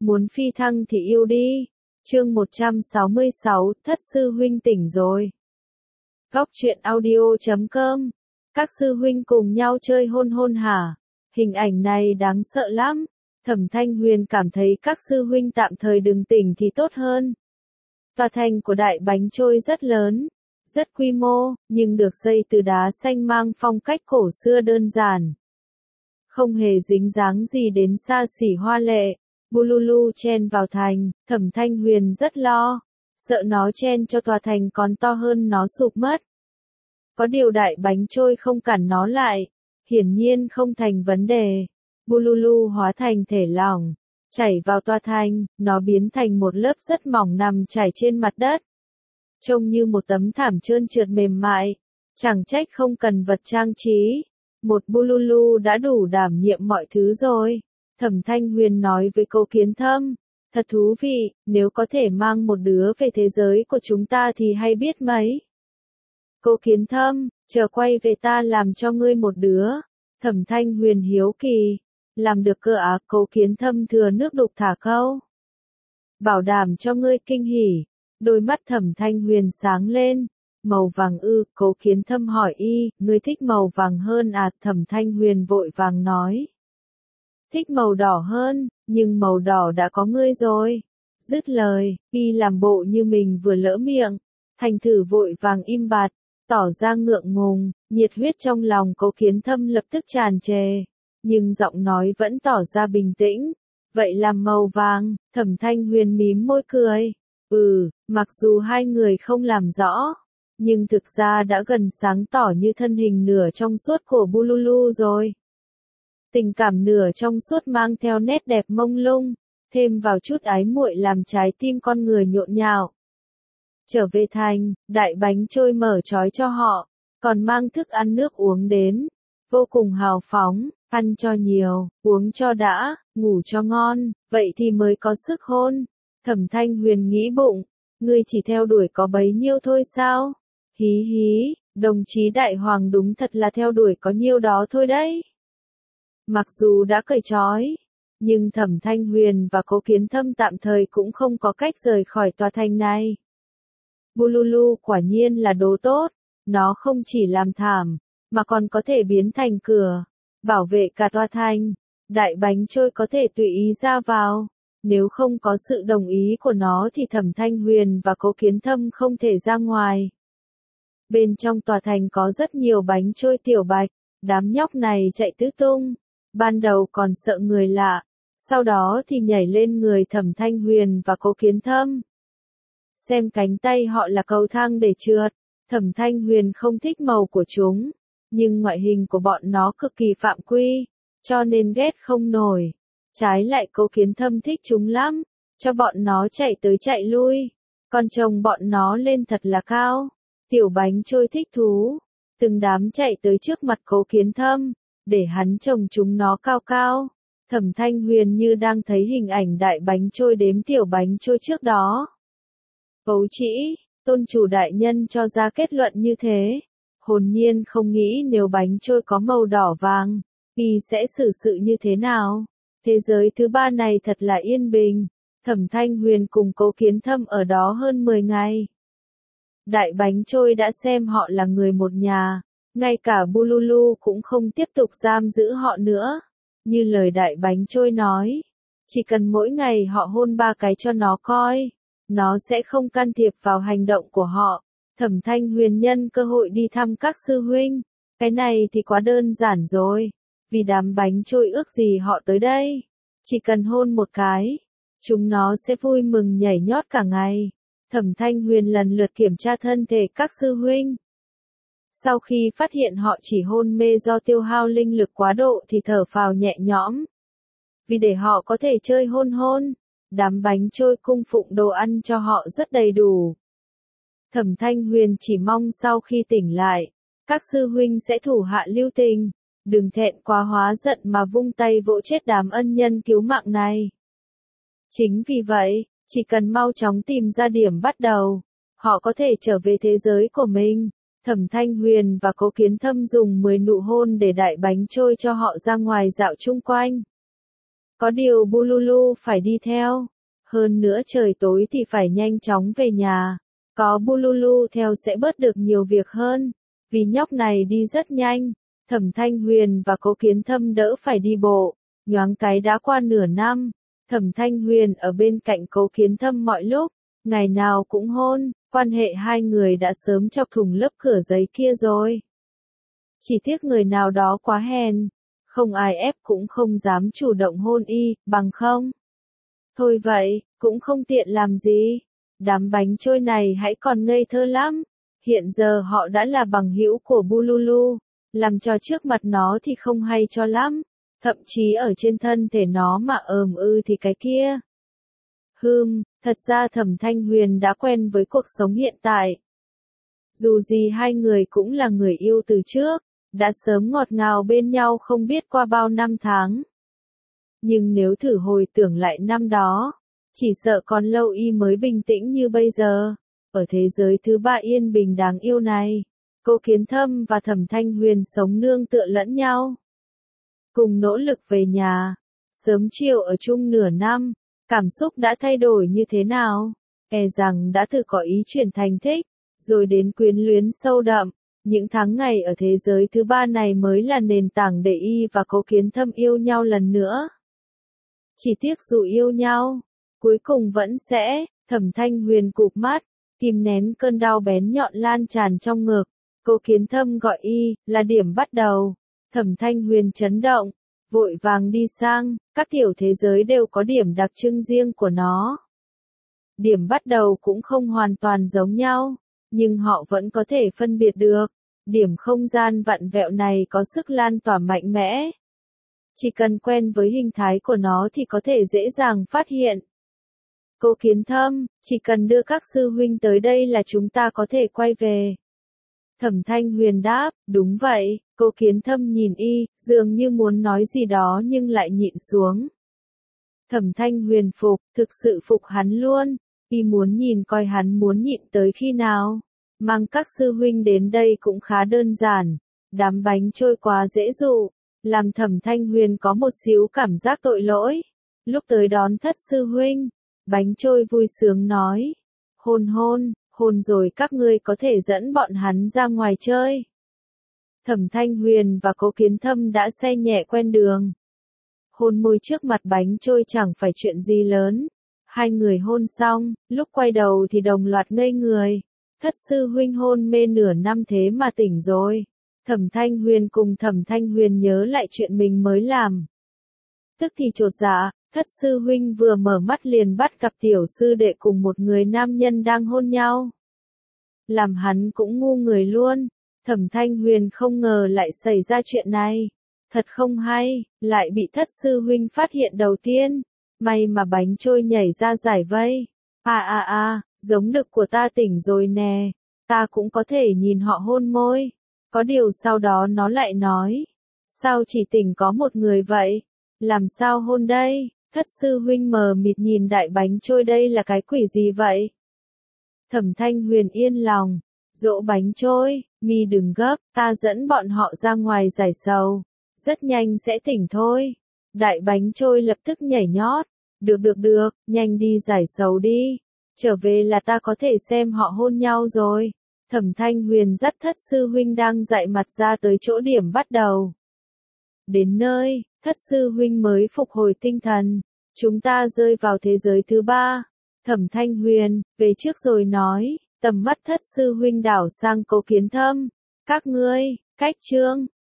muốn phi thăng thì yêu đi. Chương 166, Thất sư huynh tỉnh rồi. Góc truyện audio.com. Các sư huynh cùng nhau chơi hôn hôn hả? Hình ảnh này đáng sợ lắm. Thẩm Thanh Huyền cảm thấy các sư huynh tạm thời đừng tỉnh thì tốt hơn. Tòa thành của Đại Bánh Trôi rất lớn, rất quy mô, nhưng được xây từ đá xanh mang phong cách cổ xưa đơn giản. Không hề dính dáng gì đến xa xỉ hoa lệ. Bululu chen vào thành, Thẩm Thanh Huyền rất lo, sợ nó chen cho tòa thành còn to hơn nó sụp mất. Có điều Đại Bánh Trôi không cản nó lại, hiển nhiên không thành vấn đề. Bululu hóa thành thể lỏng, chảy vào tòa thành, nó biến thành một lớp rất mỏng nằm trải trên mặt đất. Trông như một tấm thảm trơn trượt mềm mại, chẳng trách không cần vật trang trí. Một Bululu đã đủ đảm nhiệm mọi thứ rồi. Thẩm Thanh Huyền nói với Cố Kiến Thâm, thật thú vị, nếu có thể mang một đứa về thế giới của chúng ta thì hay biết mấy. Cố Kiến Thâm, chờ quay về ta làm cho ngươi một đứa. Thẩm Thanh Huyền hiếu kỳ, làm được cơ á? Cố Kiến Thâm thừa nước đục thả câu. Bảo đảm cho ngươi kinh hỉ. Đôi mắt Thẩm Thanh Huyền sáng lên. Màu vàng ư? Cố Kiến Thâm hỏi ngươi thích màu vàng hơn à? Thẩm Thanh Huyền vội vàng nói. Thích màu đỏ hơn, nhưng màu đỏ đã có ngươi rồi. Dứt lời, làm bộ như mình vừa lỡ miệng. Thành thử vội vàng im bặt, tỏ ra ngượng ngùng, nhiệt huyết trong lòng Cố Kiến Thâm lập tức tràn trề. Nhưng giọng nói vẫn tỏ ra bình tĩnh. Vậy làm màu vàng? Thẩm Thanh Huyền mím môi cười. Mặc dù hai người không làm rõ, nhưng thực ra đã gần sáng tỏ như thân hình nửa trong suốt của Bululu rồi. Tình cảm nửa trong suốt mang theo nét đẹp mông lung, thêm vào chút ái muội làm trái tim con người nhộn nhạo. Trở về thành, Đại Bánh Trôi mở trói cho họ, còn mang thức ăn nước uống đến, vô cùng hào phóng, ăn cho nhiều, uống cho đã, ngủ cho ngon, vậy thì mới có sức hôn. Thẩm Thanh Huyền nghĩ bụng, ngươi chỉ theo đuổi có bấy nhiêu thôi sao? Hí hí, đồng chí Đại Hoàng đúng thật là theo đuổi có nhiêu đó thôi đấy. Mặc dù đã cởi trói, nhưng Thẩm Thanh Huyền và Cố Kiến Thâm tạm thời cũng không có cách rời khỏi tòa thành này. Bululu quả nhiên là đồ tốt, nó không chỉ làm thảm, mà còn có thể biến thành cửa, bảo vệ cả tòa thành. Đại Bánh Trôi có thể tùy ý ra vào, nếu không có sự đồng ý của nó thì Thẩm Thanh Huyền và Cố Kiến Thâm không thể ra ngoài. Bên trong tòa thành có rất nhiều bánh trôi tiểu bạch, đám nhóc này chạy tứ tung. Ban đầu còn sợ người lạ, sau đó thì nhảy lên người Thẩm Thanh Huyền và Cố Kiến Thâm. Xem cánh tay họ là cầu thang để trượt. Thẩm Thanh Huyền không thích màu của chúng, nhưng ngoại hình của bọn nó cực kỳ phạm quy, cho nên ghét không nổi. Trái lại Cố Kiến Thâm thích chúng lắm, cho bọn nó chạy tới chạy lui, còn trông bọn nó lên thật là cao. Tiểu Bánh Trôi thích thú, từng đám chạy tới trước mặt Cố Kiến Thâm, để hắn trông chúng nó cao cao. Thẩm Thanh Huyền như đang thấy hình ảnh Đại Bánh Trôi đếm Tiểu Bánh Trôi trước đó. Ấu trĩ, tôn chủ đại nhân cho ra kết luận như thế. Hồn nhiên không nghĩ nếu bánh trôi có màu đỏ vàng, y sẽ xử sự như thế nào. Thế giới thứ ba này thật là yên bình. Thẩm Thanh Huyền cùng Cố Kiến Thâm ở đó hơn 10 ngày. Đại Bánh Trôi đã xem họ là người một nhà, ngay cả Bululu cũng không tiếp tục giam giữ họ nữa. Như lời Đại Bánh Trôi nói, chỉ cần mỗi ngày họ hôn 3 cái cho nó coi, nó sẽ không can thiệp vào hành động của họ. Thẩm Thanh Huyền nhân cơ hội đi thăm các sư huynh. Cái này thì quá đơn giản rồi, vì đám bánh trôi ước gì họ tới đây. Chỉ cần hôn một cái, chúng nó sẽ vui mừng nhảy nhót cả ngày. Thẩm Thanh Huyền lần lượt kiểm tra thân thể các sư huynh. Sau khi phát hiện họ chỉ hôn mê do tiêu hao linh lực quá độ thì thở phào nhẹ nhõm. Vì để họ có thể chơi hôn hôn, đám bánh trôi cung phụng đồ ăn cho họ rất đầy đủ. Thẩm Thanh Huyền chỉ mong sau khi tỉnh lại, các sư huynh sẽ thủ hạ lưu tình, đừng thẹn quá hóa giận mà vung tay vỗ chết đám ân nhân cứu mạng này. Chính vì vậy, chỉ cần mau chóng tìm ra điểm bắt đầu, họ có thể trở về thế giới của mình. Thẩm Thanh Huyền và Cố Kiến Thâm dùng 10 nụ hôn để Đại Bánh Trôi cho họ ra ngoài dạo chung quanh. Có điều Bululu phải đi theo. Hơn nữa trời tối thì phải nhanh chóng về nhà. Có Bululu theo sẽ bớt được nhiều việc hơn. Vì nhóc này đi rất nhanh. Thẩm Thanh Huyền và Cố Kiến Thâm đỡ phải đi bộ. Nhoáng cái đã qua nửa năm. Thẩm Thanh Huyền ở bên cạnh Cố Kiến Thâm mọi lúc. Ngày nào cũng hôn. Quan hệ hai người đã sớm chọc thủng lớp cửa giấy kia rồi. Chỉ tiếc người nào đó quá hèn. Không ai ép cũng không dám chủ động hôn y, bằng không. Thôi vậy, cũng không tiện làm gì. Đám bánh trôi này hãy còn ngây thơ lắm. Hiện giờ họ đã là bằng hữu của Bululu. Làm cho trước mặt nó thì không hay cho lắm. Thậm chí ở trên thân thể nó mà thì cái kia. Thật ra Thẩm Thanh Huyền đã quen với cuộc sống hiện tại. Dù gì hai người cũng là người yêu từ trước, đã sớm ngọt ngào bên nhau không biết qua bao năm tháng. Nhưng nếu thử hồi tưởng lại năm đó, chỉ sợ còn lâu y mới bình tĩnh như bây giờ. Ở thế giới thứ ba yên bình đáng yêu này, Cố Kiến Thâm và Thẩm Thanh Huyền sống nương tựa lẫn nhau. Cùng nỗ lực về nhà, sớm chiều ở chung nửa năm, cảm xúc đã thay đổi như thế nào? E rằng đã từ có ý chuyển thành thích, rồi đến quyến luyến sâu đậm. Những tháng ngày ở thế giới thứ ba này mới là nền tảng để y và Cố Kiến Thâm yêu nhau lần nữa. Chỉ tiếc dù yêu nhau, cuối cùng vẫn sẽ. Thẩm Thanh Huyền cụp mắt, kìm nén cơn đau bén nhọn lan tràn trong ngực. Cố Kiến Thâm gọi y, là điểm bắt đầu. Thẩm Thanh Huyền chấn động, vội vàng đi sang, các tiểu thế giới đều có điểm đặc trưng riêng của nó. Điểm bắt đầu cũng không hoàn toàn giống nhau, nhưng họ vẫn có thể phân biệt được. Điểm không gian vặn vẹo này có sức lan tỏa mạnh mẽ. Chỉ cần quen với hình thái của nó thì có thể dễ dàng phát hiện. Cố Kiến Thâm, chỉ cần đưa các sư huynh tới đây là chúng ta có thể quay về. Thẩm Thanh Huyền đáp, đúng vậy. Cố Kiến Thâm nhìn y, dường như muốn nói gì đó nhưng lại nhịn xuống. Thẩm Thanh Huyền phục, thực sự phục hắn luôn. Y muốn nhìn coi hắn muốn nhịn tới khi nào. Mang các sư huynh đến đây cũng khá đơn giản. Đám bánh trôi quá dễ dụ, làm Thẩm Thanh Huyền có một xíu cảm giác tội lỗi. Lúc tới đón thất sư huynh, bánh trôi vui sướng nói. Hôn rồi các ngươi có thể dẫn bọn hắn ra ngoài chơi. Thẩm Thanh Huyền và Cố Kiến Thâm đã xe nhẹ quen đường. Hôn môi trước mặt bánh trôi chẳng phải chuyện gì lớn. Hai người hôn xong, lúc quay đầu thì đồng loạt ngây người. Thất sư huynh hôn mê nửa năm thế mà tỉnh rồi. Thẩm Thanh Huyền cùng Thẩm Thanh Huyền nhớ lại chuyện mình mới làm. Tức thì chột dạ, thất sư huynh vừa mở mắt liền bắt gặp tiểu sư đệ cùng một người nam nhân đang hôn nhau. Làm hắn cũng ngu người luôn. Thẩm Thanh Huyền không ngờ lại xảy ra chuyện này. Thật không hay, lại bị thất sư huynh phát hiện đầu tiên. May mà bánh trôi nhảy ra giải vây. Giống đực của ta tỉnh rồi nè. Ta cũng có thể nhìn họ hôn môi. Có điều sau đó nó lại nói. Sao chỉ tỉnh có một người vậy? Làm sao hôn đây? Thất sư huynh mờ mịt nhìn đại bánh trôi, đây là cái quỷ gì vậy? Thẩm Thanh Huyền yên lòng. Dỗ bánh trôi, mi đừng gấp, ta dẫn bọn họ ra ngoài giải sầu. Rất nhanh sẽ tỉnh thôi. Đại bánh trôi lập tức nhảy nhót. Được, nhanh đi giải sầu đi. Trở về là ta có thể xem họ hôn nhau rồi. Thẩm Thanh Huyền dắt thất sư huynh đang dại mặt ra tới chỗ điểm bắt đầu. Đến nơi, thất sư huynh mới phục hồi tinh thần. Chúng ta rơi vào thế giới thứ ba. Thẩm Thanh Huyền, về trước rồi nói. Tầm mắt thất sư huynh đảo sang Cố Kiến Thâm. Các ngươi, cách chương.